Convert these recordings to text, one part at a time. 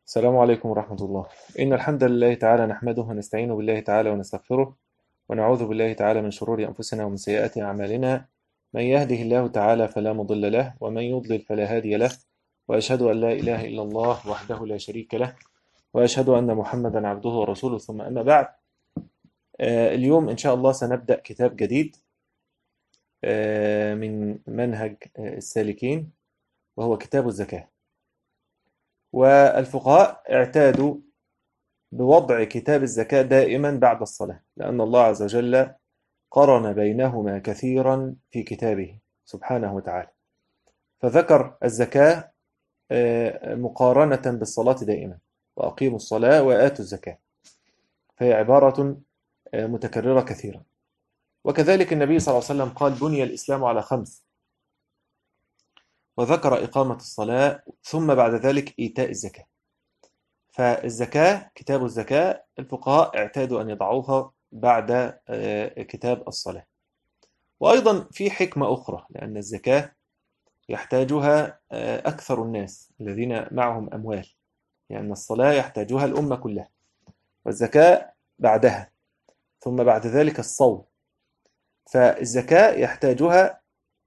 السلام عليكم ورحمة الله. إن الحمد لله تعالى نحمده ونستعين بالله تعالى ونستغفره ونعوذ بالله تعالى من شرور أنفسنا ومن سيئات أعمالنا. من يهده الله تعالى فلا مضل له ومن يضلل فلا هادي له، وأشهد أن لا إله إلا الله وحده لا شريك له، وأشهد أن محمدا عبده ورسوله، ثم أما بعد. اليوم إن شاء الله سنبدأ كتاب جديد من منهج السالكين، وهو كتاب الزكاة. والفقهاء اعتادوا بوضع كتاب الزكاة دائما بعد الصلاة، لأن الله عز وجل قرن بينهما كثيرا في كتابه سبحانه وتعالى، فذكر الزكاة مقارنة بالصلاة دائما، وأقيموا الصلاة وآتوا الزكاة، فهي عبارة متكررة كثيرا. وكذلك النبي صلى الله عليه وسلم قال: بني الإسلام على خمس، وذكر إقامة الصلاة ثم بعد ذلك إيتاء الزكاة. فالزكاة، كتاب الزكاة، الفقهاء اعتادوا أن يضعوها بعد كتاب الصلاة. وأيضا في حكمة أخرى، لأن الزكاة يحتاجها أكثر الناس الذين معهم أموال، لأن الصلاة يحتاجها الأمة كلها، والزكاة بعدها، ثم بعد ذلك الصوم. فالزكاة يحتاجها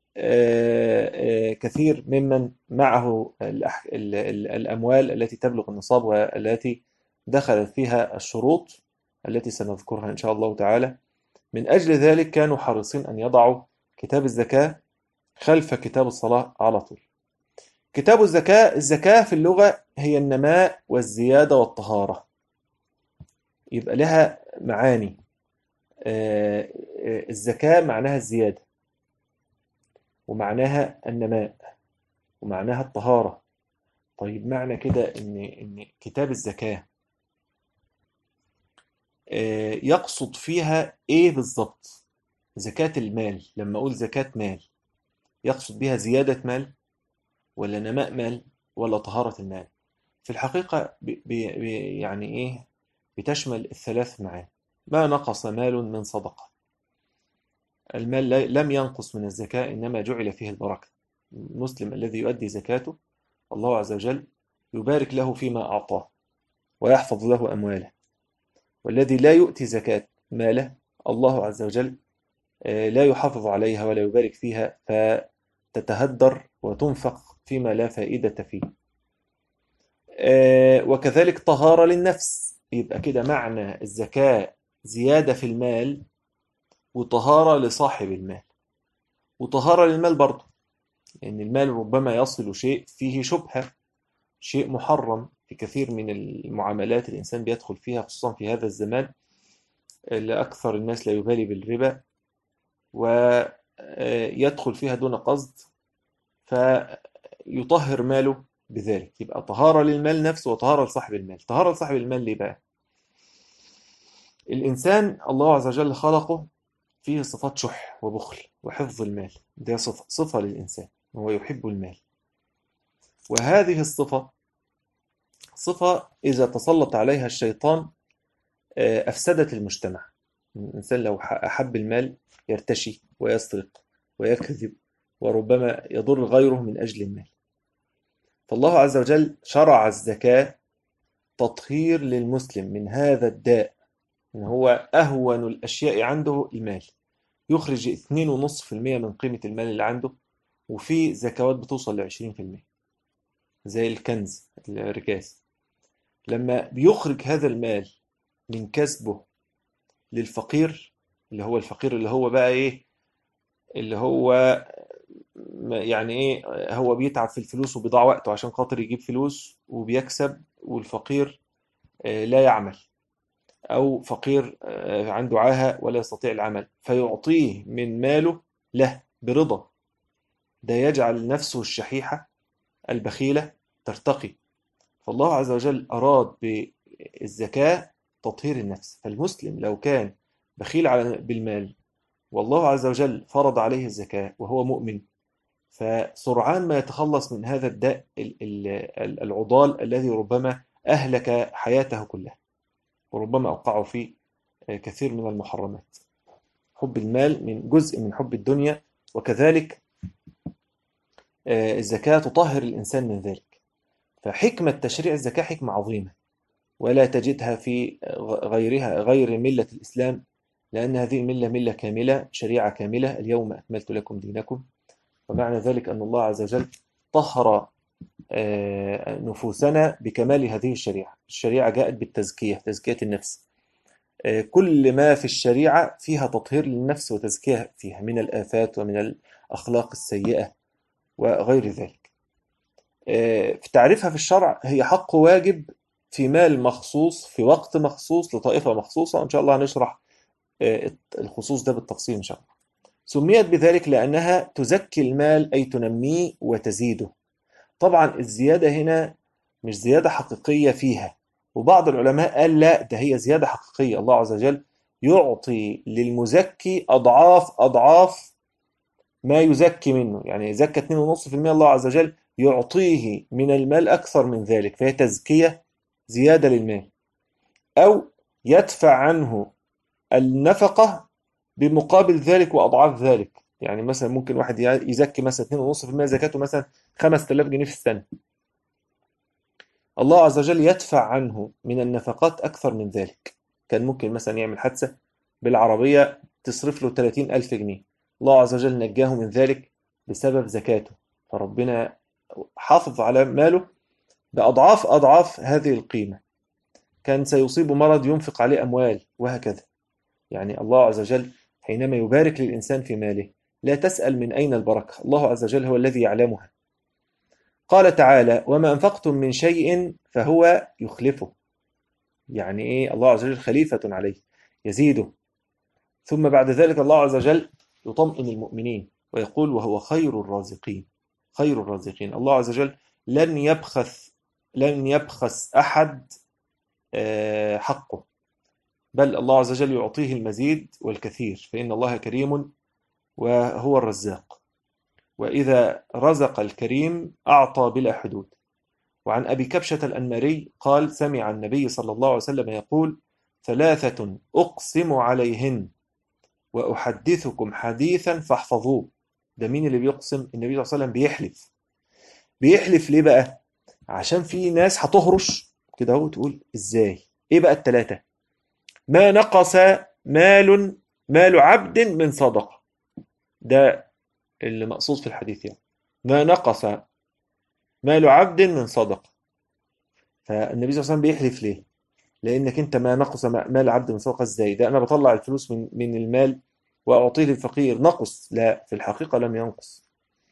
كثير ممن معه الأموال التي تبلغ النصاب والتي دخلت فيها الشروط التي سنذكرها إن شاء الله تعالى. من أجل ذلك كانوا حريصين أن يضعوا كتاب الزكاة خلف كتاب الصلاة على طول. كتاب الزكاة، الزكاة في اللغة هي النماء والزيادة والطهارة، يبقى لها معاني. الزكاة معناها الزيادة، ومعناها النماء، ومعناها الطهارة. طيب، معنى كده إن كتاب الزكاة يقصد فيها إيه بالظبط؟ زكاة المال، لما أقول زكاة مال يقصد بها زيادة مال، ولا نماء مال، ولا طهارة المال؟ في الحقيقة يعني إيه، بتشمل الثلاث معاني. ما نقص مال من صدقة، المال لم ينقص من الزكاة، إنما جعل فيه البركة. المسلم الذي يؤدي زكاته الله عز وجل يبارك له فيما أعطاه ويحفظ له أمواله، والذي لا يؤتي زكاة ماله الله عز وجل لا يحافظ عليها ولا يبارك فيها، فتتهدر وتنفق فيما لا فائدة فيه. وكذلك طهارة للنفس، يبقى كده معنى الزكاة زيادة في المال، وطهارة لصاحب المال، وطهارة للمال برضه، لأن المال ربما يصل شيء فيه شبهة، شيء محرم. في كثير من المعاملات الإنسان بيدخل فيها، خصوصا في هذا الزمان اللي أكثر الناس لا يبالي بالربا، ويدخل فيها دون قصد، فيطهر ماله بذلك. يبقى طهارة للمال نفسه وطهارة لصاحب المال. طهارة لصاحب المال ليه بقى؟ الإنسان الله عز وجل خلقه فيه صفات شح وبخل وحفظ المال، ده صفة للإنسان، وهو يحب المال. وهذه الصفة صفة إذا تسلط عليها الشيطان أفسدت المجتمع. الإنسان لو أحب المال يرتشي ويسرق ويكذب، وربما يضر غيره من أجل المال. فالله عز وجل شرع الزكاة تطهير للمسلم من هذا الداء، إن هو أهون الأشياء عنده المال، يخرج 2.5% من قيمة المال اللي عنده، وفي زكوات بتوصل ل20%، زي الكنز الركاز. لما بيخرج هذا المال من كسبه للفقير، اللي هو الفقير اللي هو بقى إيه، اللي هو يعني إيه، هو بيتعب في الفلوس وبيضيع وقته عشان خاطر يجيب فلوس وبيكسب، والفقير لا يعمل، أو فقير عنده عاهة ولا يستطيع العمل، فيعطيه من ماله له برضا. ده يجعل نفسه الشحيحة البخيلة ترتقي. فالله عز وجل أراد بالزكاة تطهير النفس. فالمسلم لو كان بخيل بالمال، والله عز وجل فرض عليه الزكاة وهو مؤمن، فسرعان ما يتخلص من هذا الداء العضال الذي ربما أهلك حياته كلها، وربما أوقعه في كثير من المحرمات. حب المال من جزء من حب الدنيا، وكذلك الزكاة تطهر الإنسان من ذلك. فحكمة تشريع الزكاة حكمة عظيمة، ولا تجدها في غيرها غير ملة الإسلام، لأن هذه الملة ملة كاملة، شريعة كاملة. اليوم أكملت لكم دينكم، ومعنى ذلك أن الله عز وجل طهر نفوسنا بكمال هذه الشريعة. الشريعة جاءت بالتزكية، تزكية النفس. كل ما في الشريعة فيها تطهير للنفس وتزكية فيها من الآفات ومن الأخلاق السيئة وغير ذلك. في تعريفها في الشرع هي حق واجب في مال مخصوص في وقت مخصوص لطائفة مخصوصة، وإن شاء الله هنشرح الخصوص ده بالتفصيل إن شاء الله. سميت بذلك لأنها تزكي المال، أي تنميه وتزيده. طبعا الزيادة هنا مش زيادة حقيقية فيها، وبعض العلماء قال لا، ده هي زيادة حقيقية. الله عز وجل يعطي للمزكي أضعاف أضعاف ما يزكي منه، يعني زكى 2.5%، الله عز وجل يعطيه من المال أكثر من ذلك، فهي تزكية زيادة للمال. أو يدفع عنه النفقة بمقابل ذلك وأضعاف ذلك. يعني مثلا ممكن واحد يزكي مثلا 2.5%، زكاته مثلا 5000 جنيه في السنة، الله عز وجل يدفع عنه من النفقات أكثر من ذلك. كان ممكن مثلا يعمل حادثة بالعربية تصرف له 30,000 جنيه، الله عز وجل نجاه من ذلك بسبب زكاته، فربنا حافظ على ماله بأضعاف أضعاف هذه القيمة. كان سيصيب مرض ينفق عليه أموال، وهكذا. يعني الله عز وجل حينما يبارك للإنسان في ماله لا تسأل من أين البركة، الله عز وجل هو الذي يعلمها. قال تعالى: وما أنفقتم من شيء فهو يخلفه. يعني إيه؟ الله عز وجل خليفة عليه يزيده. ثم بعد ذلك الله عز وجل يطمئن المؤمنين ويقول: وهو خير الرازقين. خير الرازقين، الله عز وجل لن يبخس أحد حقه، بل الله عز وجل يعطيه المزيد والكثير، فإن الله كريم وهو الرزاق، وإذا رزق الكريم أعطى بلا حدود. وعن أبي كبشة الأنماري قال: سمع النبي صلى الله عليه وسلم يقول: ثلاثة أقسم عليهن وأحدثكم حديثا فاحفظوه. ده مين اللي بيقسم؟ النبي صلى الله عليه وسلم بيحلف. بيحلف ليه بقى؟ عشان في ناس هتهرش كده اهو تقول ازاي. ايه بقى الثلاثة؟ ما نقص مال عبد من صدقة، ده اللي مقصود في الحديث. يعني ما نقص مال عبد من صدقة. فالنبي صلى الله عليه وسلم بيحلف ليه؟ لانك انت ما نقص مال عبد من صدقة ازاي؟ ده انا بطلع الفلوس من المال واعطيه للفقير، نقص؟ لا، في الحقيقة لم ينقص.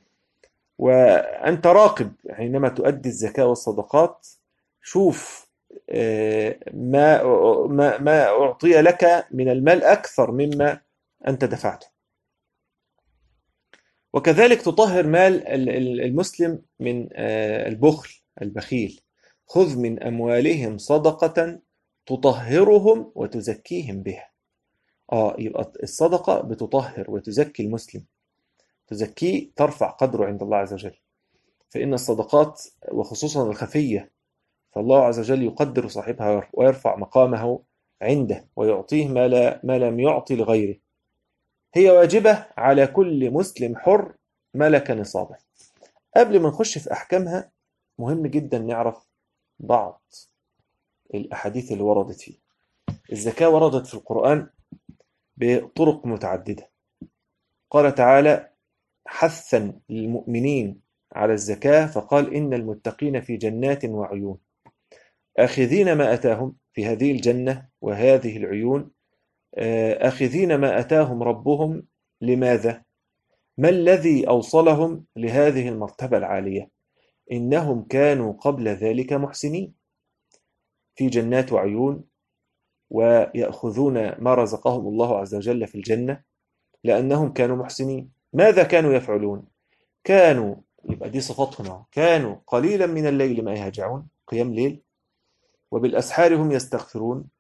وأنت راقب حينما تؤدي الزكاة والصدقات، شوف ما أعطي لك من المال أكثر مما أنت دفعته. وكذلك تطهر مال المسلم من البخل، البخيل. خذ من أموالهم صدقة تطهرهم وتزكيهم بها. يبقى الصدقة بتطهر وتزكي المسلم، تزكيه، ترفع قدره عند الله عز وجل. فإن الصدقات وخصوصا الخفية فالله عز وجل يقدر صاحبها ويرفع مقامه عنده ويعطيه ما لم يعطي لغيره. هي واجبة على كل مسلم حر ملك نصابه. قبل ما نخش في أحكامها مهم جدا نعرف بعض الأحاديث اللي وردت فيه. الزكاة وردت في القرآن بطرق متعددة. قال تعالى حثا للمؤمنين على الزكاة فقال: إن المتقين في جنات وعيون آخذين ما أتاهم، في هذه الجنة وهذه العيون، آخذين ما أتاهم ربهم. لماذا؟ ما الذي أوصلهم لهذه المرتبة العالية؟ إنهم كانوا قبل ذلك محسنين، في جنات وعيون، ويأخذون ما رزقهم الله عز وجل في الجنة لأنهم كانوا محسنين. ماذا كانوا يفعلون؟ كانوا، يبقى دي صفاتهم، كانوا قليلا من الليل ما يهجعون، قيام ليل، وبالأسحار هم يستغفرون،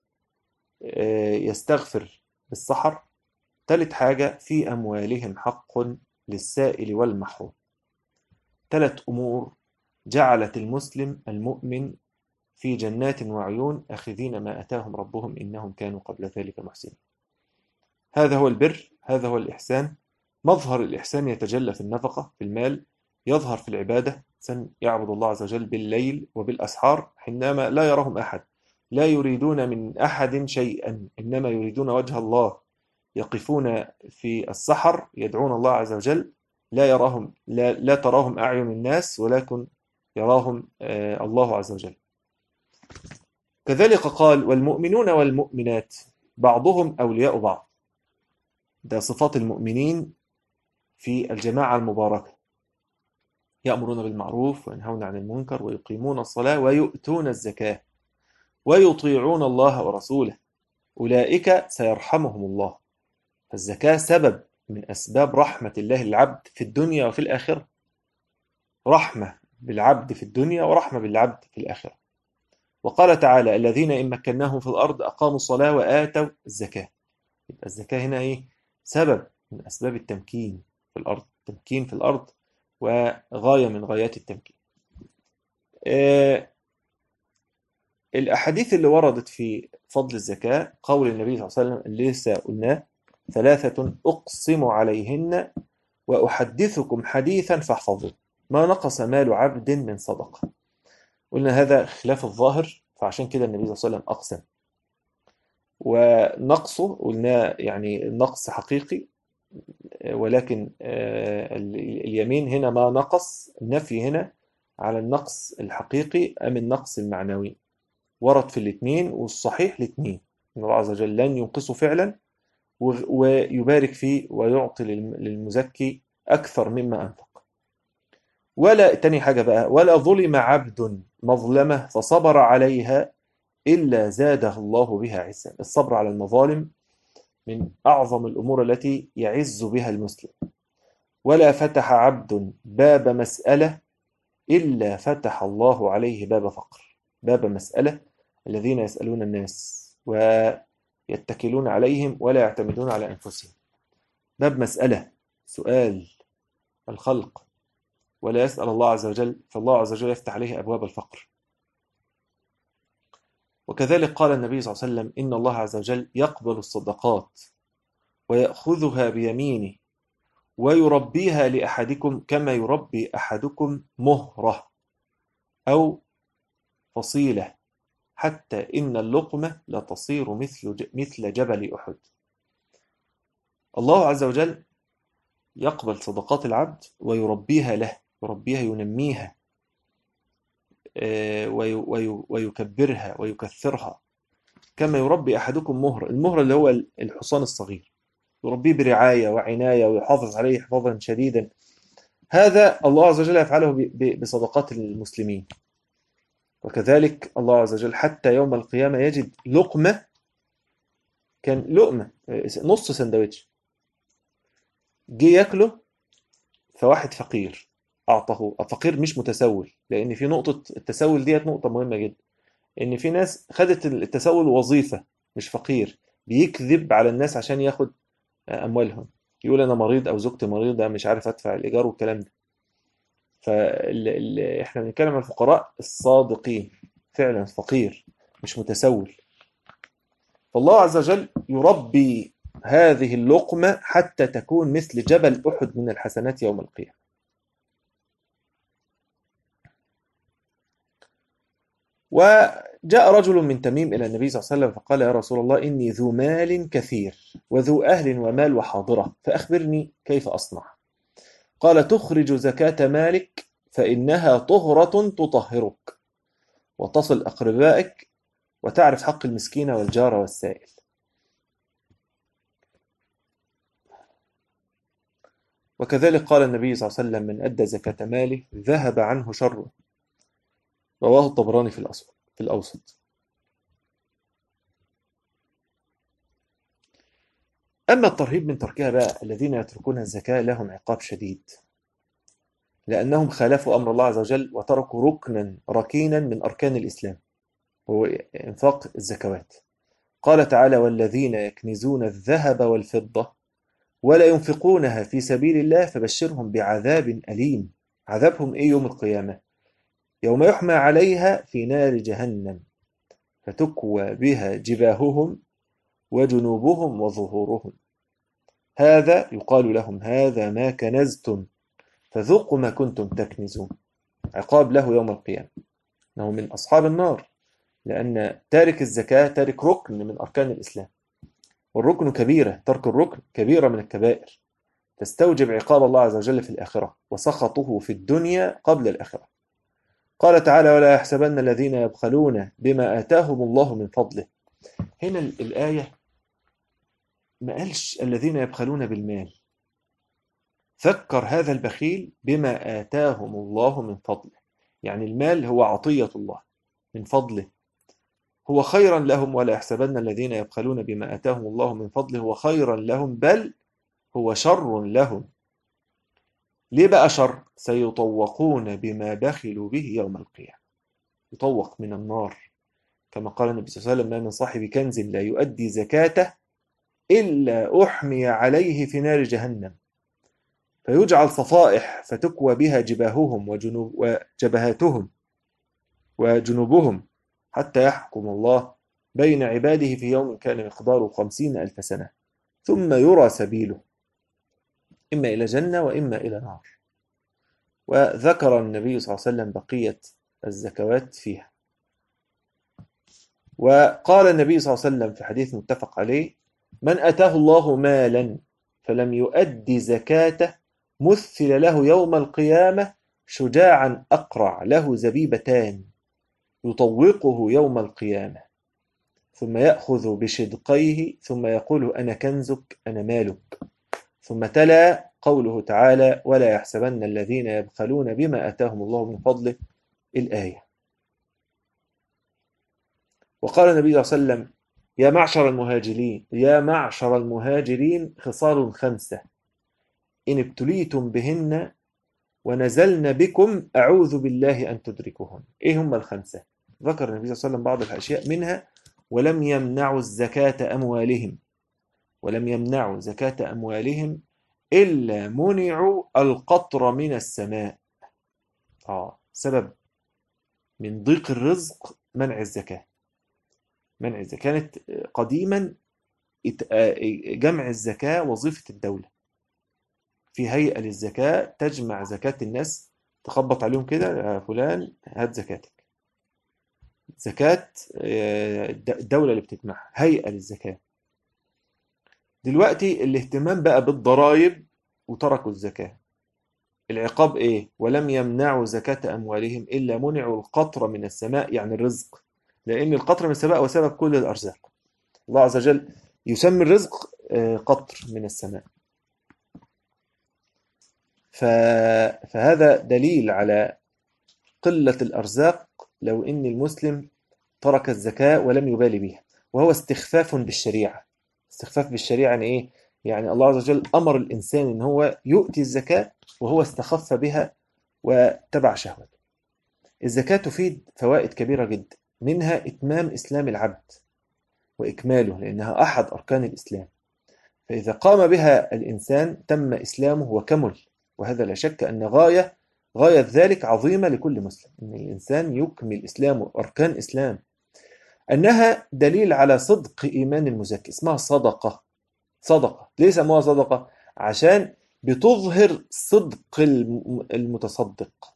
يستغفر بالسحر. ثالث حاجة: في أموالهم حق للسائل والمحروم. ثلاث أمور جعلت المسلم المؤمن في جنات وعيون آخذين ما أتاهم ربهم إنهم كانوا قبل ذلك محسنين. هذا هو البر، هذا هو الإحسان. مظهر الإحسان يتجلى في النفقة، في المال، يظهر في العبادة، إنسان يعبد الله عز وجل بالليل وبالأسحار حينما لا يراهم أحد، لا يريدون من أحد شيئا، إنما يريدون وجه الله، يقفون في السحر يدعون الله عز وجل، لا يراهم، لا تراهم أعين الناس، ولكن يراهم الله عز وجل. كذلك قال: والمؤمنون والمؤمنات بعضهم أولياء بعض. ده صفات المؤمنين في الجماعة المباركة: يأمرون بالمعروف وينهون عن المنكر ويقيمون الصلاة ويؤتون الزكاة ويطيعون الله ورسوله أولئك سيرحمهم الله. فالزكاة سبب من أسباب رحمة الله للعبد في الدنيا وفي الآخرة، رحمة بالعبد في الدنيا ورحمة بالعبد في الآخرة. وقال تعالى: الذين إن مكناهم في الأرض أقاموا الصلاة وآتوا الزكاة. يبقى الزكاة هنا إيه؟ سبب من أسباب التمكين في الأرض، التمكين في الأرض وغاية من غايات التمكين. الأحاديث اللي وردت في فضل الزكاة: قول النبي صلى الله عليه وسلم اللي لسه قلناه: ثلاثة أقسم عليهن وأحدثكم حديثا فاحفظوه ما نقص مال عبد من صدقة. قلنا هذا خلاف الظاهر، فعشان كده النبي صلى الله عليه وسلم أقسم. ونقصه قلنا يعني النقص حقيقي، ولكن اليمين هنا ما نقص، النفي هنا على النقص الحقيقي أم النقص المعنوي. ورد في الاثنين، والصحيح الاثنين إن الله عز وجل لن ينقصه فعلا، ويبارك فيه ويعطي للمزكي أكثر مما أنفق. ولا تاني حاجة بقى: ولا ظلم عبد مظلمة فصبر عليها إلا زاده الله بها عزا. الصبر على المظالم من أعظم الأمور التي يعز بها المسلم. ولا فتح عبد باب مسألة إلا فتح الله عليه باب فقر. باب مسألة: الذين يسألون الناس ويتكلون عليهم ولا يعتمدون على أنفسهم. باب مسألة، سؤال الخلق ولا يسأل الله عز وجل، فالله عز وجل يفتح عليه أبواب الفقر. وكذلك قال النبي صلى الله عليه وسلم: إن الله عز وجل يقبل الصدقات ويأخذها بيمينه ويربيها لأحدكم كما يربي أحدكم مهرة أو فصيلة، حتى إن اللقمة لا تصير مثل جبل أحد. الله عز وجل يقبل صدقات العبد ويربيها له، يربيها ينميها ويكبرها ويكثرها، كما يربي أحدكم مهر. المهر اللي هو الحصان الصغير، يربيه برعاية وعناية ويحافظ عليه حفاظا شديدا. هذا الله عز وجل يفعله بصدقات المسلمين. وكذلك الله عز وجل حتى يوم القيامة يجد لقمة، كان لقمة نص سندوتش، جه ياكله فواحد فقير أعطاه. فقير مش متسول، لأن في نقطة التسول ديت نقطة مهمة جدا، إن في ناس خدت التسول وظيفة، مش فقير، بيكذب على الناس عشان ياخد أموالهم، يقول أنا مريض أو زوجتي مريضة مش عارف أدفع الإيجار والكلام ده. إحنا بنتكلم عن الفقراء الصادقين، فعلا فقير مش متسول. فالله عز وجل يربي هذه اللقمة حتى تكون مثل جبل أحد من الحسنات يوم القيامة. وجاء رجل من تميم إلى النبي صلى الله عليه وسلم فقال: يا رسول الله، إني ذو مال كثير وذو أهل ومال وحاضرة، فأخبرني كيف أصنع؟ قال: تخرج زكاة مالك فإنها طهرة تطهرك، وتصل أقربائك، وتعرف حق المسكين والجار والسائل. وكذلك قال النبي صلى الله عليه وسلم: من أدى زكاة ماله ذهب عنه شره. رواه الطبراني في الأوسط. أما الترهيب من تركها بقى: الذين يتركون الزكاة لهم عقاب شديد، لأنهم خالفوا أمر الله عز وجل وتركوا ركنا ركينا من أركان الإسلام، هو إنفاق الزكوات. قال تعالى: والذين يكنزون الذهب والفضة ولا ينفقونها في سبيل الله فبشرهم بعذاب أليم. عذابهم إيه يوم القيامة؟ يوم يحمى عليها في نار جهنم فتكوى بها جباههم وجنوبهم وظهورهم، هذا يقال لهم: هذا ما كنزتم فذوقوا ما كنتم تكنزون، عقاب له يوم القيامة، أنه من أصحاب النار، لأن تارك الزكاة تارك ركن من أركان الإسلام، والركن كبيرة، ترك الركن كبيرة من الكبائر، تستوجب عقاب الله عز وجل في الآخرة وسخطه في الدنيا قبل الآخرة. قال تعالى: ولا يحسبن الذين يبخلون بما آتاهم الله من فضله. هنا الآية ما قالش الذين يبخلون بالمال، ذكر هذا البخيل بما آتاهم الله من فضله، يعني المال هو عطية الله من فضله، هو خيرا لهم. ولا يحسبن الذين يبخلون بما آتاهم الله من فضله هو خيرا لهم، بل هو شر لهم. ليه بقى شر؟ سيطوقون بما بخلوا به يوم القيامة، يطوق من النار، كما قال النبي صلى الله عليه وسلم: ما من صاحب كنز لا يؤدي زكاته إلا أحمي عليه في نار جهنم، فيجعل صفائح فتكوى بها جباههم وجبهاتهم وجنوبهم، حتى يحكم الله بين عباده في يوم كان مقداره 50,000 سنة، ثم يرى سبيله إما إلى جنة وإما إلى نار. وذكر النبي صلى الله عليه وسلم بقية الزكوات فيها. وقال النبي صلى الله عليه وسلم في حديث متفق عليه: من أتاه الله مالا فلم يؤدي زكاته مثل له يوم القيامة شجاعا أقرع له زبيبتان يطوقه يوم القيامة، ثم يأخذ بشدقيه ثم يقول: أنا كنزك أنا مالك. ثم تلا قوله تعالى: ولا يحسبن الذين يبخلون بما آتاهم الله من فضله، الآية. وقال النبي صلى الله عليه وسلم: يا معشر المهاجرين خصال 5 إن ابتليتم بهن ونزلن بكم أعوذ بالله أن تدركوهن. إيه هم ال5؟ ذكر النبي صلى الله عليه وسلم بعض الأشياء منها: ولم يمنعوا زكاة أموالهم إلا منعوا القطر من السماء. سبب من ضيق الرزق منع الزكاة. كانت قديما جمع الزكاة وظيفة الدولة، في هيئة للزكاة تجمع زكاة الناس، تخبط عليهم كده: يا فلان هات زكاتك. زكاة الدولة اللي بتجمعها، هيئة للزكاة. دلوقتي الاهتمام بقى بالضرائب وتركوا الزكاة. العقاب ايه؟ ولم يمنعوا زكاة أموالهم إلا منعوا القطر من السماء، يعني الرزق، لأن القطر من السماء هو سبب كل الأرزاق. الله عز وجل يسمي الرزق قطر من السماء. فهذا دليل على قلة الأرزاق لو إن المسلم ترك الزكاة ولم يبالي بها، وهو استخفاف بالشريعة. استخفاف بالشريعة يعني إيه؟ يعني الله عز وجل أمر الإنسان إن هو يؤتي الزكاة وهو استخف بها وتبع شهوته. الزكاة تفيد فوائد كبيرة جدا، منها إتمام إسلام العبد وإكماله، لأنها أحد أركان الإسلام، فإذا قام بها الإنسان تم إسلامه وكمل. وهذا لا شك أن غاية ذلك عظيمة لكل مسلم، أن الإنسان يكمل إسلامه، أركان إسلام. أنها دليل على صدق إيمان المزكي، اسمها صدقة. ليه سموها صدقة؟ عشان بتظهر صدق المتصدق.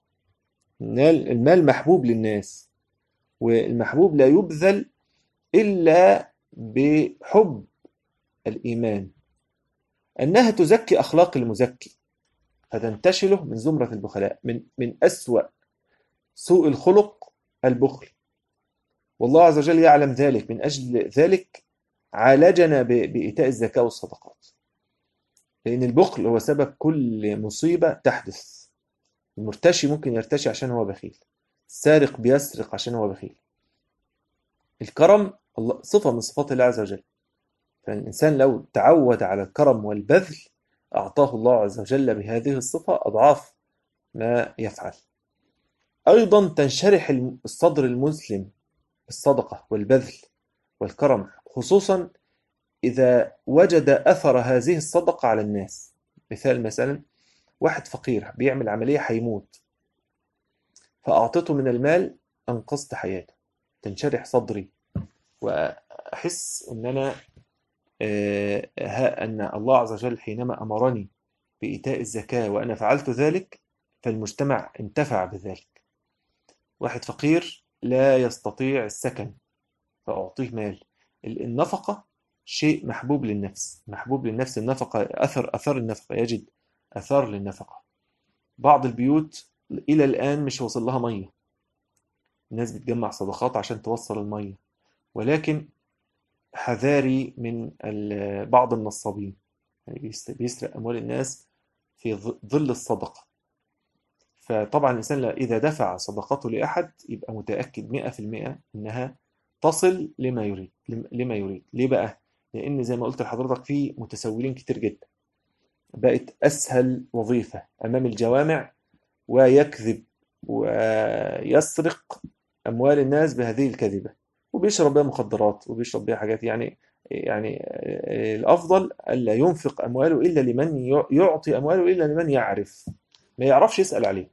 المال محبوب للناس، والمحبوب لا يبذل إلا بحب الإيمان. أنها تزكي أخلاق المزكي فتنتشله من زمرة البخلاء، من أسوأ سوء الخلق البخل، والله عز وجل يعلم ذلك. من أجل ذلك عالجنا بإيتاء الزكاة والصدقات، لأن البخل هو سبب كل مصيبة تحدث. المرتشي ممكن يرتشي عشان هو بخيل، السارق بيسرق عشان هو بخيل. الكرم صفة من صفات الله عز وجل، فالإنسان لو تعود على الكرم والبذل أعطاه الله عز وجل بهذه الصفة أضعاف ما يفعل. أيضا تنشرح الصدر المسلم بالصدقة والبذل والكرم، خصوصا إذا وجد أثر هذه الصدقة على الناس. مثلا واحد فقير بيعمل عملية هيموت، فأعطيته من المال أنقذت حياته، تنشرح صدري، وأحس أن أنا أن الله عز وجل حينما أمرني بإيتاء الزكاة وأنا فعلت ذلك فالمجتمع انتفع بذلك. واحد فقير لا يستطيع السكن فأعطيه مال. النفقة شيء محبوب للنفس، محبوب للنفس. النفقة أثر النفقة، يجد أثار للنفقة. بعض البيوت إلى الآن مش وصل لها مية، الناس بتجمع صدقات عشان توصل المية، ولكن حذاري من بعض النصابين، يعني بيسرق أموال الناس في ظل الصدقة. فطبعا الإنسان إذا دفع صدقته لأحد يبقى متأكد 100% إنها تصل لما يريد. ليه بقى؟ لأن زي ما قلت لحضرتك في متسولين كتير جدا، بقت أسهل وظيفة أمام الجوامع ويكذب ويسرق أموال الناس بهذه الكذبة، وبيشرب بها مخدرات وبيشرب بها حاجات. يعني الأفضل ألا ينفق أمواله إلا لمن يعطي أمواله إلا لمن يعرف، ما يعرفش يسأل عليه.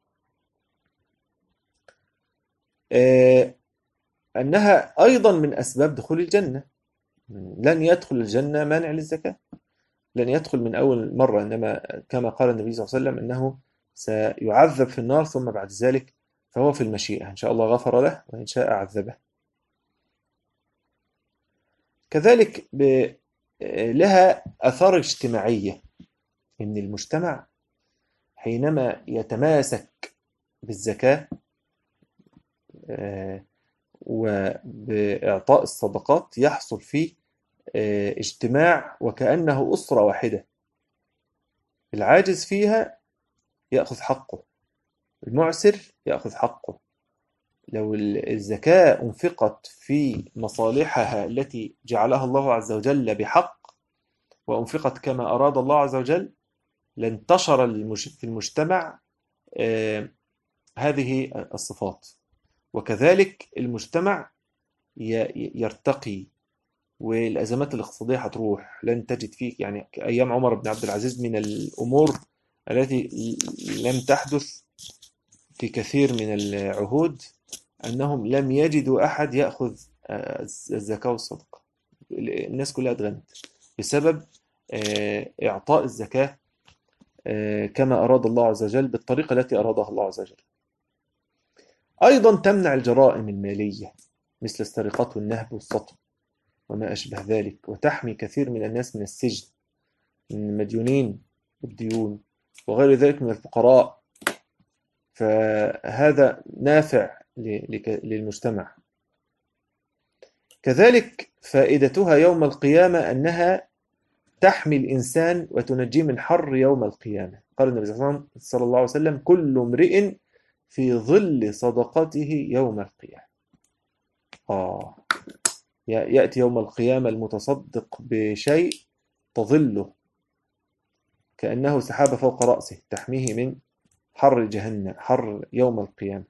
أنها أيضا من أسباب دخول الجنة. لن يدخل الجنة مانع للزكاة، لن يدخل من أول مرة، إنما كما قال النبي صلى الله عليه وسلم إنه سيعذب في النار ثم بعد ذلك فهو في المشيئة، إن شاء الله غفر له وإن شاء عذبه. كذلك لها أثار اجتماعية، إن المجتمع حينما يتماسك بالزكاة وبإعطاء الصدقات يحصل فيه اجتماع وكأنه أسرة واحدة، العاجز فيها يأخذ حقه، المعسر يأخذ حقه. لو الزكاة أنفقت في مصالحها التي جعلها الله عز وجل بحق، وأنفقت كما أراد الله عز وجل، لانتشر في المجتمع هذه الصفات، وكذلك المجتمع يرتقي، والأزمات الاقتصادية هتروح. لن تجد فيه يعني أيام عمر بن عبد العزيز من الأمور التي لم تحدث في كثير من العهود أنهم لم يجدوا أحد يأخذ الزكاة والصدقة. الناس كلها اتغنت بسبب إعطاء الزكاة كما أراد الله عز وجل بالطريقة التي أرادها الله عز وجل. أيضا تمنع الجرائم المالية مثل السرقات والنهب والسطو وما أشبه ذلك، وتحمي كثير من الناس من السجن، من المديونين والديون وغير ذلك من الفقراء. فهذا نافع للمجتمع. كذلك فائدتها يوم القيامة أنها تحمي الإنسان وتنجيه من حر يوم القيامة. قال النبي صلى الله عليه وسلم: كل امرئ في ظل صدقته يوم القيامة. يأتي يوم القيامة المتصدق بشيء تظله كأنه سحابة فوق رأسه تحميه من حر جهنم، حر يوم القيامة.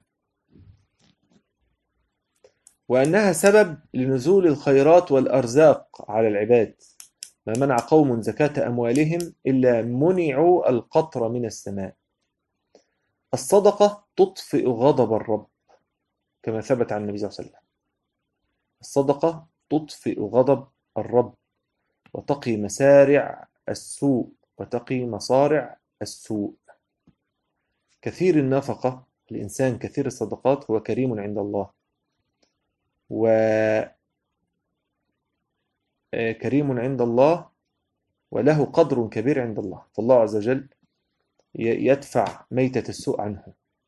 وأنها سبب لنزول الخيرات والأرزاق على العباد. ما منع قوم زكاة أموالهم إلا منعوا القطر من السماء. الصدقة تطفئ غضب الرب كما ثبت عن النبي صلى الله عليه وسلم. الصدقة تطفئ غضب الرب وتقي مسارع السوء وتقي مصارع السوء. كثير النفقة، الإنسان كثير الصدقات هو كريم عند الله، وكريم عند الله وله قدر كبير عند الله، فالله عز وجل يدفع ميتة السوء عنه.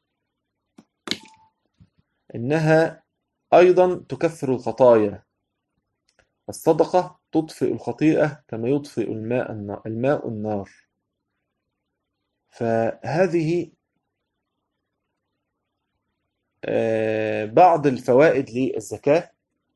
إنها أيضا تكفر الخطايا. الصدقة تطفئ الخطيئة كما يطفئ الماء النار. فهذه بعض الفوائد للزكاة،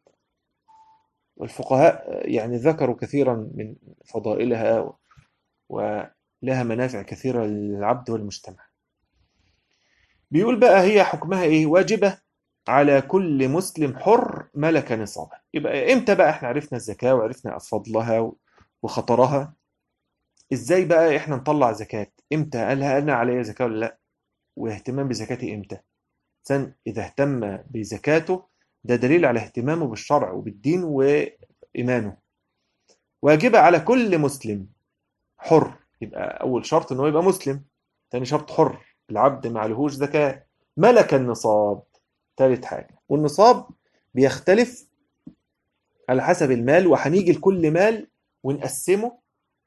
والفقهاء يعني ذكروا كثيرا من فضائلها ولها منافع كثيرة للعبد والمجتمع. بيقول بقى هي حكمها إيه؟ واجبة على كل مسلم حر ملك نصابه. يبقى إمتى بقى إحنا عرفنا الزكاة وعرفنا فضلها وخطرها؟ إزاي بقى إحنا نطلع زكاة؟ إمتى؟ هل أنا علي زكاة ولا لا؟ واهتمام بزكاتي إمتى؟ إنسان إذا اهتم بزكاته ده دليل على اهتمامه بالشرع وبالدين وإيمانه. واجبة على كل مسلم حر، يبقى أول شرط إنه يبقى مسلم، ثاني شرط حر. العبد ما عليهوش زكاة، ملك النصاب. ثالث حاجة، والنصاب بيختلف على حسب المال، وهنيجي لكل مال ونقسمه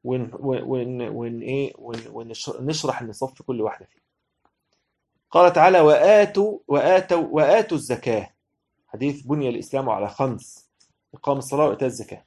ونشرح النصاب في كل واحدة فيه. قال تعالى: وآتوا الزكاة. حديث بني الإسلام على خمس: إقام الصلاة وإيتاء الزكاة.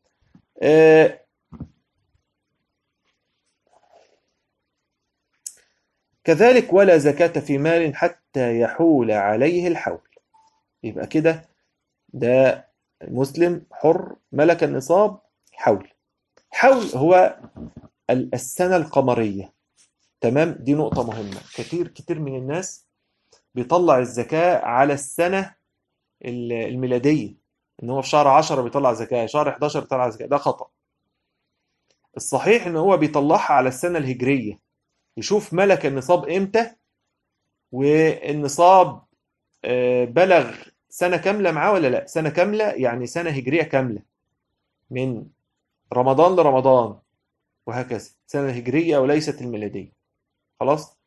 كذلك ولا زكاة في مال حتى يحول عليه الحول. يبقى كده ده مسلم حر ملك النصاب حول. حول هو السنة القمرية. تمام، دي نقطة مهمة. كتير من الناس بيطلع الزكاة على السنة الميلادية، ان هو في شهر 10 بيطلع زكاة، شهر 11 بيطلع زكاة. ده خطأ. الصحيح ان هو بيطلعها على السنة الهجرية، يشوف ملك النصاب امتى، والنصاب بلغ سنة كاملة معاه ولا لا. سنة كاملة يعني سنة هجرية كاملة، من رمضان لرمضان، وهكذا سنة هجرية وليست الميلادية. خلاص.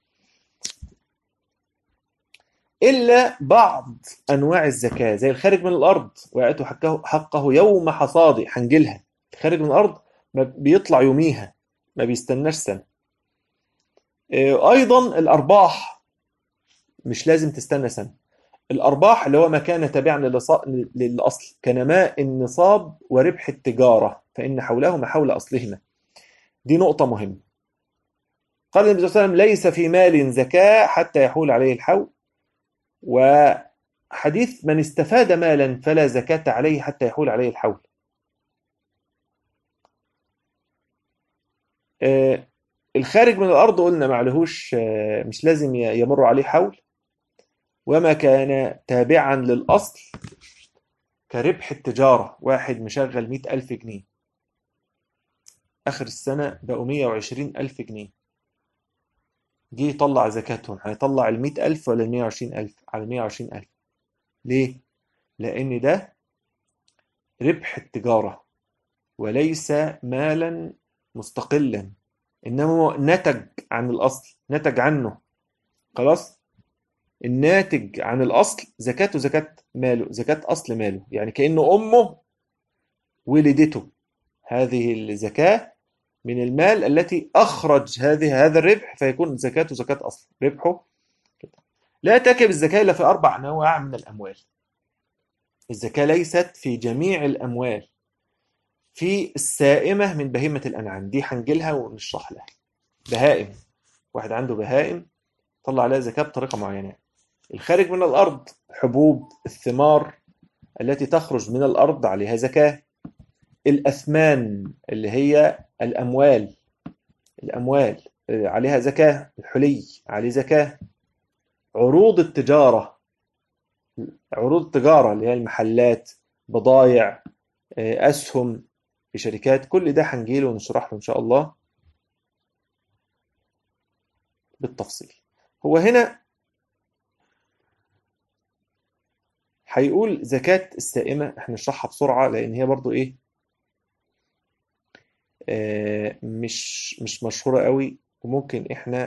إلا بعض أنواع الزكاة زي الخارج من الأرض، وآتوا حقه يوم حصاده. هنجيلها. الخارج من الأرض بيطلع يوميها، ما بيستناش سنة. أيضا الأرباح مش لازم تستنى سنة. الأرباح اللي هو ما كان تابعا للأصل كنماء النصاب وربح التجارة، فإن حولهما حول أصلهما. دي نقطة مهمة. قال النبي صلى الله عليه وسلم: ليس في مال زكاة حتى يحول عليه الحول. وحديث: من استفاد مالا فلا زكاة عليه حتى يحول عليه الحول. الخارج من الأرض قلنا معلهوش، مش لازم يمر عليه حول. وما كان تابعا للأصل كربح التجارة، واحد مشغل 100,000 جنيه، آخر السنة بقوا 120,000 جنيه، جه يطلع زكاتهم، هيطلع 100,000 ولا 120,000؟ على 120,000. ليه؟ لأن ده ربح التجارة وليس مالا مستقلا، إنما نتج عن الأصل، نتج عنه. خلاص. الناتج عن الأصل زكاته زكاة ماله، زكاة أصل ماله، يعني كأنه أمه ولدته. هذه الزكاة من المال التي أخرج هذا الربح، فيكون زكاته زكاة أصل ربحه. لا تجب الزكاة إلا في 4 أنواع من الأموال. الزكاة ليست في جميع الأموال. في السائمة من بهيمة الأنعام، دي هنجيلها ونشرح لها. بهائم، واحد عنده بهائم طلع عليها زكاة بطريقة معينة. الخارج من الأرض، حبوب الثمار التي تخرج من الأرض عليها زكاة. الأثمان اللي هي الأموال عليها زكاة. الحلي عليه زكاة. عروض التجارة، اللي هي المحلات، بضائع، أسهم في شركات، كل ده هنجيله ونشرح له إن شاء الله بالتفصيل. هو هنا هيقول زكاة السائمة، احنا نشرحها بسرعة لأن هي برضو إيه، مش مشهورة قوي، وممكن احنا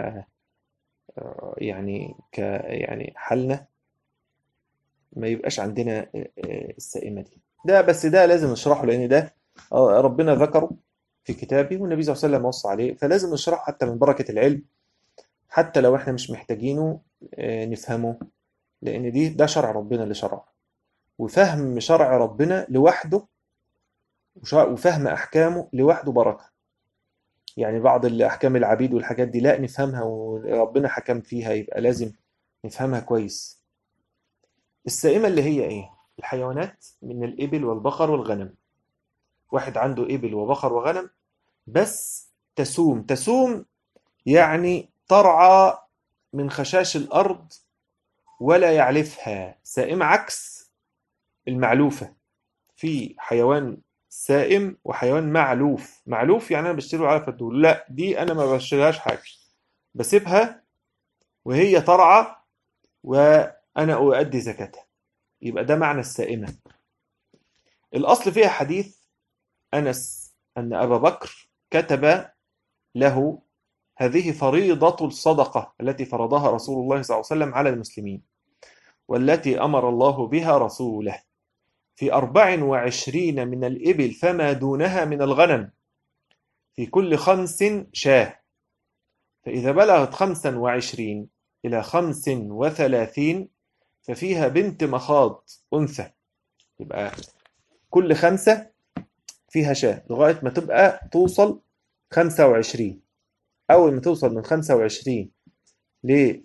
يعني حالنا ما يبقاش عندنا السائمة دي. ده لازم نشرحه، لأن ده ربنا ذكره في كتابه، والنبي صلى الله عليه وسلم وصى عليه، فلازم نشرحه حتى من بركة العلم، حتى لو احنا مش محتاجينه نفهمه، لأن ده شرع ربنا اللي شرعه. وفهم شرع ربنا لوحده وفهم أحكامه لوحده بركة. يعني بعض الأحكام العبيد والحاجات دي لا نفهمها، وربنا حكم فيها، يبقى لازم نفهمها كويس. السائمة اللي هي إيه؟ الحيوانات من الإبل والبقر والغنم. واحد عنده إبل وبقر وغنم بس تسوم يعني ترعى من خشاش الأرض ولا يعلفها. سائمة عكس المعلوفة. في حيوان سائم وحيوان معلوف. معلوف يعني أنا بشتري على فدول، لا، دي أنا ما بشتريهاش حاجة، بسيبها وهي ترعى وأنا أؤدي زكاتها. يبقى ده معنى السائمة. الأصل فيها حديث أنس أن أبا بكر كتب له هذه فريضة الصدقة التي فرضها رسول الله صلى الله عليه وسلم على المسلمين، والتي أمر الله بها رسوله في 24 من الإبل فما دونها من الغنم، في كل 5 شاة، فإذا بلغت 25 إلى 35 ففيها بنت مخاض أنثى، يبقى كل 5 فيها شاة لغاية ما تبقى توصل 25. أول ما توصل من 25 ل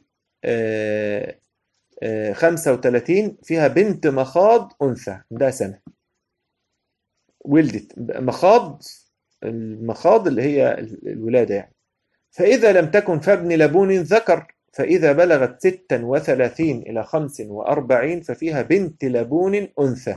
35 فيها بنت مخاض أنثى عندها سنة، ولدت مخاض، المخاض اللي هي الولادة يعني. فإذا لم تكن فابن لبون ذكر، فإذا بلغت 36 إلى 45 ففيها بنت لبون أنثى،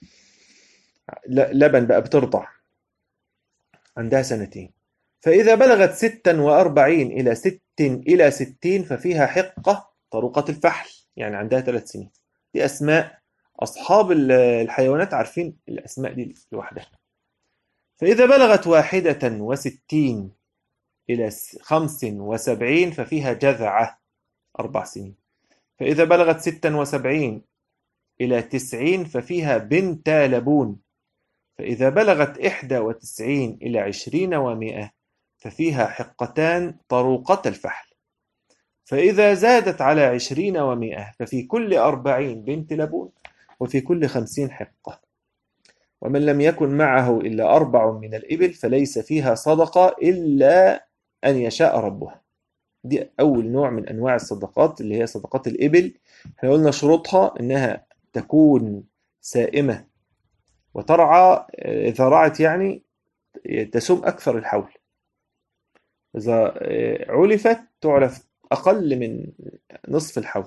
لبن بقى بترضع عندها سنتين. فإذا بلغت 46 إلى 60 ففيها حقة طروقة الفحل، يعني عندها 3 سنين. دي أسماء أصحاب الحيوانات، عارفين الأسماء دي لوحدها. فإذا بلغت 61 إلى 75 ففيها جذعة 4 سنين. فإذا بلغت 76 إلى 90 ففيها بنت لبون. فإذا بلغت 91 إلى 20 و100 ففيها حقتان طروقة الفحل. فإذا زادت على 20 و100 ففي كل 40 بنت لبون، وفي كل 50 حقة. ومن لم يكن معه إلا 4 من الإبل فليس فيها صدقة إلا أن يشاء ربها. دي أول نوع من أنواع الصدقات اللي هي صدقات الإبل. احنا قلنا شروطها إنها تكون سائمة وترعى، إذا رعت يعني تسوم أكثر الحول، إذا علفت تعلف أقل من نصف الحول.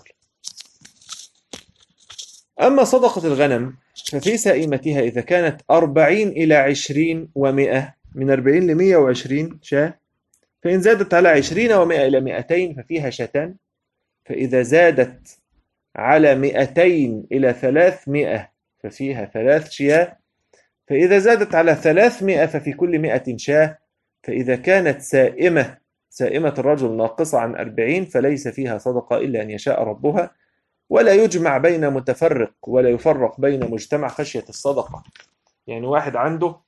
أما صدقة الغنم ففي سائمتها إذا كانت 40 إلى 20 و100، من 40 ل 120 شاة، فإن زادت على 20 و100 إلى 200 ففيها شاتان. فإذا زادت على 200 إلى 300 ففيها 3 شياه. فإذا زادت على 300 ففي كل 100 شاة. فإذا كانت سائمة الرجل ناقصة عن 40 فليس فيها صدقة إلا أن يشاء ربها، ولا يجمع بين متفرق ولا يفرق بين مجتمع خشية الصدقة. يعني واحد عنده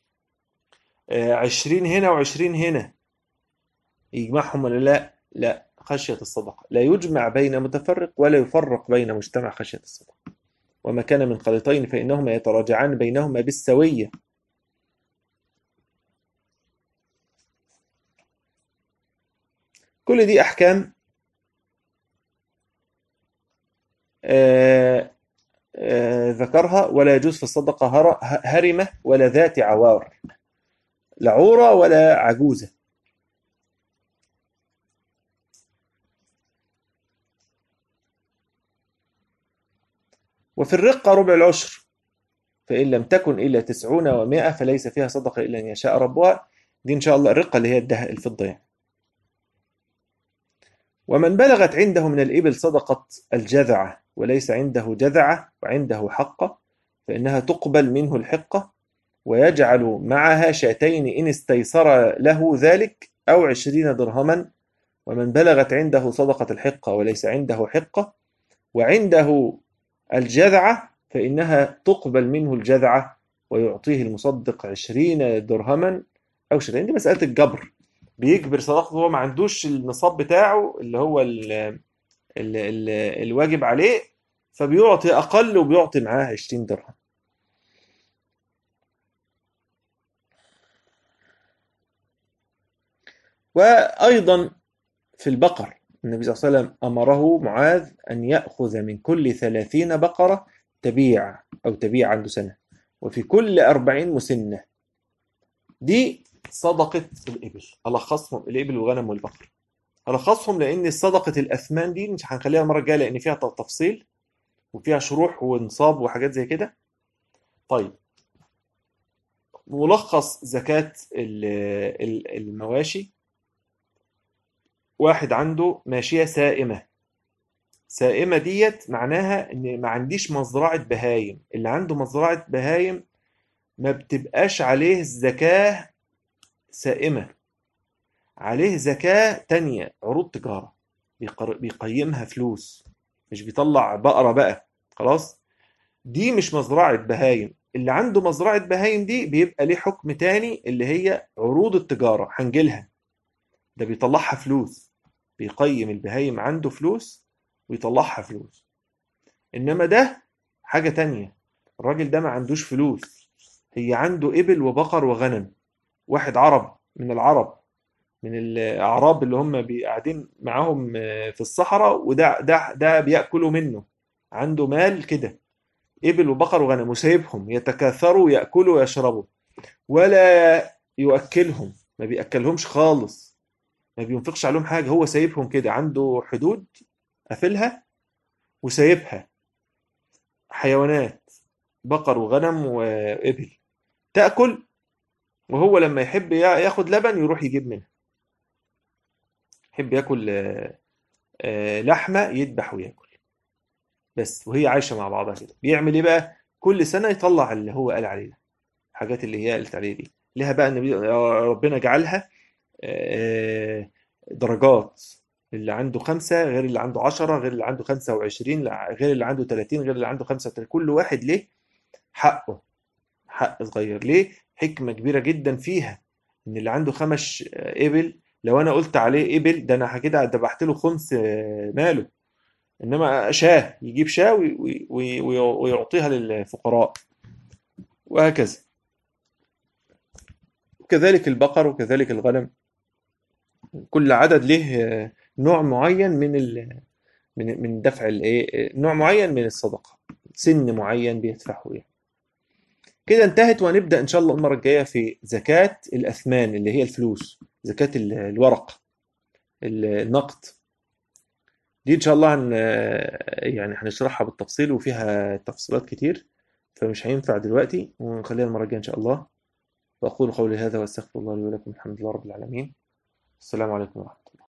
20 هنا و20 هنا، يجمعهم ولا لا؟ لا، خشية الصدقة لا يجمع بين متفرق ولا يفرق بين مجتمع خشية الصدقة. وما كان من خليطين فإنهما يتراجعان بينهما بالسوية. كل دي أحكام ذكرها. ولا يجوز في الصدقة هرمة ولا ذات عوار، لا عورة ولا عجوزة. وفي الرقة ربع العشر، فإن لم تكن إلا 90 و100 فليس فيها صدقة إلا أن يشاء ربها. دي إن شاء الله الرقة اللي هي الفضة يعني. ومن بلغت عنده من الإبل صدقة الجذعة وليس عنده جذعة وعنده حقة فإنها تقبل منه الحقة، ويجعل معها شاتين إن استيسر له ذلك أو 20 درهما. ومن بلغت عنده صدقة الحقة وليس عنده حقة وعنده الجذعة فإنها تقبل منه الجذعة ويعطيه المصدق 20 درهما أو شاتين. دي مسألة الجبر، بيجبر صدقته، هو ما عندوش النصاب بتاعه اللي هو الواجب عليه، فبيعطي أقل وبيعطي معاه 20 درهم. وأيضا في البقر النبي صلى الله عليه وسلم أمره معاذ أن يأخذ من كل 30 بقرة تبيع أو تبيع عنده سنة، وفي كل 40 مسنة. دي صدقة الإبل. ألخصهم الإبل والغنم والبقر، ألخصهم لأن صدقة الأثمان دي مش هنخليها المرة الجاية لأن فيها تفصيل وفيها شروح ونصاب وحاجات زي كده. طيب، ملخص زكاة المواشي. واحد عنده ماشية سائمة. سائمة ديت معناها ان ما عنديش مزرعة بهايم. اللي عنده مزرعة بهايم ما بتبقاش عليه الزكاة سائمة، عليه زكاة تانية، عروض تجارة، بيقيمها فلوس، مش بيطلع بقرة بقى خلاص. دي مش مزرعة بهايم. اللي عنده مزرعة بهايم دي بيبقى ليه حكم تاني، اللي هي عروض التجارة، هنجيلها. ده بيطلعها فلوس، بيقيم البهايم عنده فلوس ويطلعها فلوس. إنما ده حاجة تانية. الراجل ده ما عندوش فلوس، هي عنده إبل وبقر وغنم. واحد عرب من العرب، من الأعراب اللي هم قاعدين معاهم في الصحراء، وده بيأكلوا منه. عنده مال كده، إبل وبقر وغنم، وسايبهم يتكاثروا ويأكلوا ويشربوا، ولا يؤكلهم، ما بيأكلهمش خالص، ما بينفقش عليهم حاجة. هو سايبهم كده، عنده حدود قافلها وسايبها، حيوانات، بقر وغنم وإبل تأكل، وهو لما يحب ياخد لبن يروح يجيب منها. يحب ياكل لحمة يذبح وياكل بس. وهي عايشة مع بعضها كده. بيعمل ايه بقى؟ كل سنة يطلع اللي هو قال عليه ده، الحاجات اللي هي قالت عليه دي لها بقى. النبي ربنا جعلها درجات. اللي عنده 5 غير اللي عنده 10، غير اللي عنده 25، غير اللي عنده 30، غير اللي عنده 35. كل واحد ليه حقه، حق صغير ليه حكمة كبيرة جدا فيها. ان اللي عنده 5 ابل، لو انا قلت عليه ابل ده انا كده ذبحت له خمس ماله. انما شاه، يجيب شاه ويعطيها للفقراء، وهكذا. كذلك البقر وكذلك الغنم، كل عدد له نوع معين من دفع الايه، نوع معين من الصدقه، سن معين بيدفعه يعني. كده انتهت، وهنبدا ان شاء الله المره الجايه في زكاه الاثمان، اللي هي الفلوس، زكاه الورق، النقد. دي ان شاء الله يعني هنشرحها بالتفصيل، وفيها تفصيلات كتير، فمش هينفع دلوقتي، ونخليها المره الجايه ان شاء الله. واقول قولي هذا واستغفر الله لي ولكم، الحمد لله رب العالمين. السلام عليكم ورحمه الله.